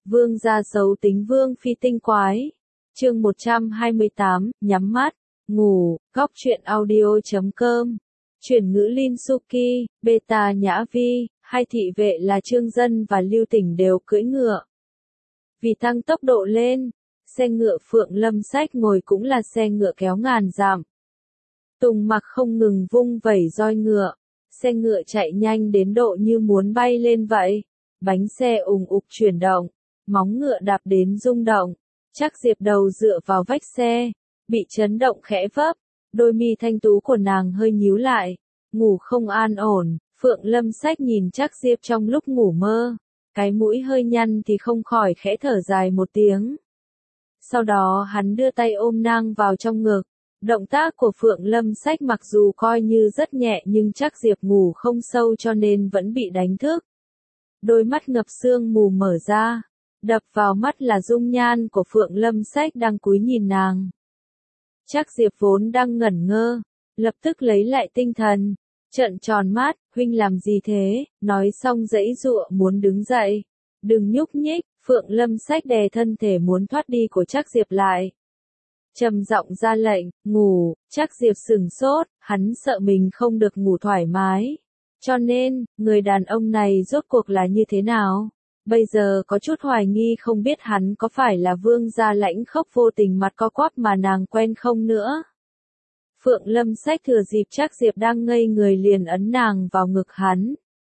Vương gia xấu tính Vương phi tinh quái. Chương 128, nhắm mắt, ngủ, góc truyện audio.com. Chuyển ngữ Linh Suki, Beta Nhã Vi, hai thị vệ là Trương Dân và Lưu Tỉnh đều cưỡi ngựa. Vì tăng tốc độ lên, xe ngựa Phượng Lâm Sách ngồi cũng là xe ngựa kéo ngàn dặm. Tùng Mặc không ngừng vung vẩy roi ngựa, xe ngựa chạy nhanh đến độ như muốn bay lên vậy. Bánh xe ùng ục chuyển động, móng ngựa đạp đến rung động. Trác Diệp đầu dựa vào vách xe, bị chấn động khẽ vấp, đôi mi thanh tú của nàng hơi nhíu lại, ngủ không an ổn. Phượng Lâm Sách nhìn Trác Diệp trong lúc ngủ mơ, cái mũi hơi nhăn thì không khỏi khẽ thở dài một tiếng. Sau đó hắn đưa tay ôm nàng vào trong ngực. Động tác của Phượng Lâm Sách mặc dù coi như rất nhẹ nhưng Trác Diệp ngủ không sâu cho nên vẫn bị đánh thức. Đôi mắt ngập sương mù mở ra, đập vào mắt là dung nhan của Phượng Lâm Sách đang cúi nhìn nàng. Trác Diệp vốn đang ngẩn ngơ, lập tức lấy lại tinh thần, trợn tròn mắt, huynh làm gì thế, nói xong giãy giụa muốn đứng dậy. Đừng nhúc nhích, Phượng Lâm Sách đè thân thể muốn thoát đi của Trác Diệp lại. Trầm giọng ra lệnh, ngủ. Trác Diệp sửng sốt, hắn sợ mình không được ngủ thoải mái. Cho nên, người đàn ông này rốt cuộc là như thế nào? Bây giờ có chút hoài nghi không biết hắn có phải là vương gia lãnh khốc vô tình mặt co quắp mà nàng quen không nữa. Phượng Lâm Sách thừa dịp Trác Diệp đang ngây người liền ấn nàng vào ngực hắn.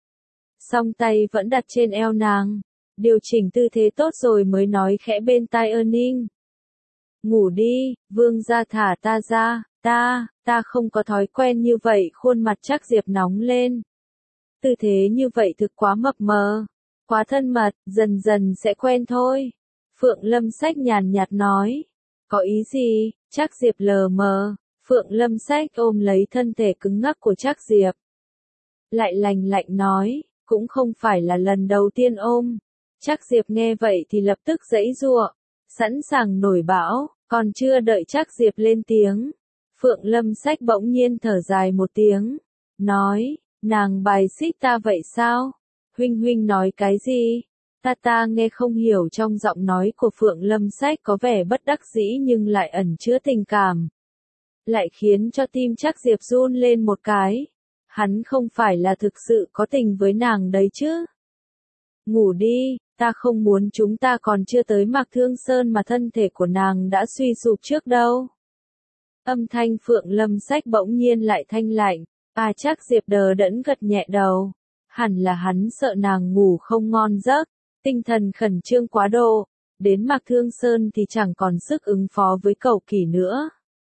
Song tay vẫn đặt trên eo nàng, điều chỉnh tư thế tốt rồi mới nói khẽ bên tai Ninh. Ngủ đi, vương gia thả ta ra, ta không có thói quen như vậy. Khuôn mặt Trác Diệp nóng lên. Tư thế như vậy thực quá mập mờ, quá thân mật, dần dần sẽ quen thôi. Phượng Lâm Sách nhàn nhạt nói. Có ý gì? Trác Diệp lờ mờ. Phượng Lâm Sách ôm lấy thân thể cứng ngắc của Trác Diệp. Lại lạnh lạnh nói, cũng không phải là lần đầu tiên ôm. Trác Diệp nghe vậy thì lập tức giãy giụa, sẵn sàng nổi bão, còn chưa đợi Trác Diệp lên tiếng. Phượng Lâm Sách bỗng nhiên thở dài một tiếng, nói, nàng bài xích ta vậy sao? Huynh nói cái gì? Ta nghe không hiểu. Trong giọng nói của Phượng Lâm Sách có vẻ bất đắc dĩ nhưng lại ẩn chứa tình cảm. Lại khiến cho tim Trác Diệp run lên một cái. Hắn không phải là thực sự có tình với nàng đấy chứ? Ngủ đi, ta không muốn chúng ta còn chưa tới Mạc Thương Sơn mà thân thể của nàng đã suy sụp trước đâu. Âm thanh Phượng Lâm Sách bỗng nhiên lại thanh lạnh. Trác Diệp đờ đẫn gật nhẹ đầu. Hẳn là hắn sợ nàng ngủ không ngon giấc, tinh thần khẩn trương quá độ, đến Mạc Thương Sơn thì chẳng còn sức ứng phó với Cẩu Kỷ nữa.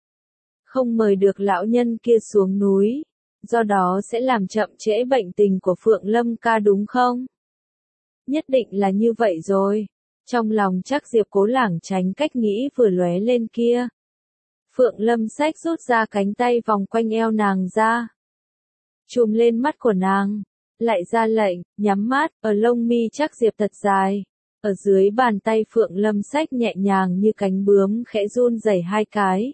Không mời được lão nhân kia xuống núi, do đó sẽ làm chậm trễ bệnh tình của Phượng Lâm ca đúng không? Nhất định là như vậy rồi. Trong lòng Trác Diệp cố lảng tránh cách nghĩ vừa lóe lên kia. Phượng Lâm Sách rút ra cánh tay vòng quanh eo nàng ra, chùm lên mắt của nàng, lại ra lệnh, nhắm mắt. Ở lông mi Trác Diệp thật dài, ở dưới bàn tay Phượng Lâm Sách nhẹ nhàng như cánh bướm khẽ run rẩy hai cái.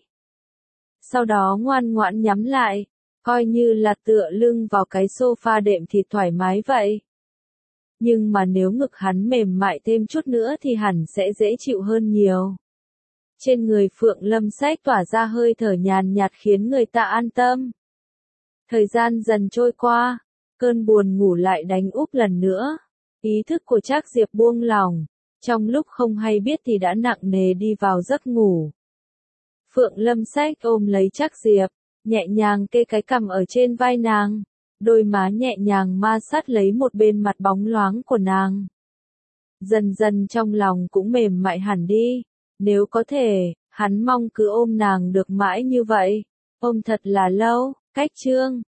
Sau đó ngoan ngoãn nhắm lại, coi như là tựa lưng vào cái sofa đệm thịt thoải mái vậy. Nhưng mà nếu ngực hắn mềm mại thêm chút nữa thì hẳn sẽ dễ chịu hơn nhiều. Trên người Phượng Lâm Sách tỏa ra hơi thở nhàn nhạt khiến người ta an tâm. Thời gian dần trôi qua, cơn buồn ngủ lại đánh úp lần nữa. Ý thức của Trác Diệp buông lỏng, trong lúc không hay biết thì đã nặng nề đi vào giấc ngủ. Phượng Lâm Sách ôm lấy Trác Diệp, nhẹ nhàng kê cái cằm ở trên vai nàng, đôi má nhẹ nhàng ma sát lấy một bên mặt bóng loáng của nàng. Dần dần trong lòng cũng mềm mại hẳn đi. Nếu có thể, hắn mong cứ ôm nàng được mãi như vậy, ôm thật là lâu. Cách chương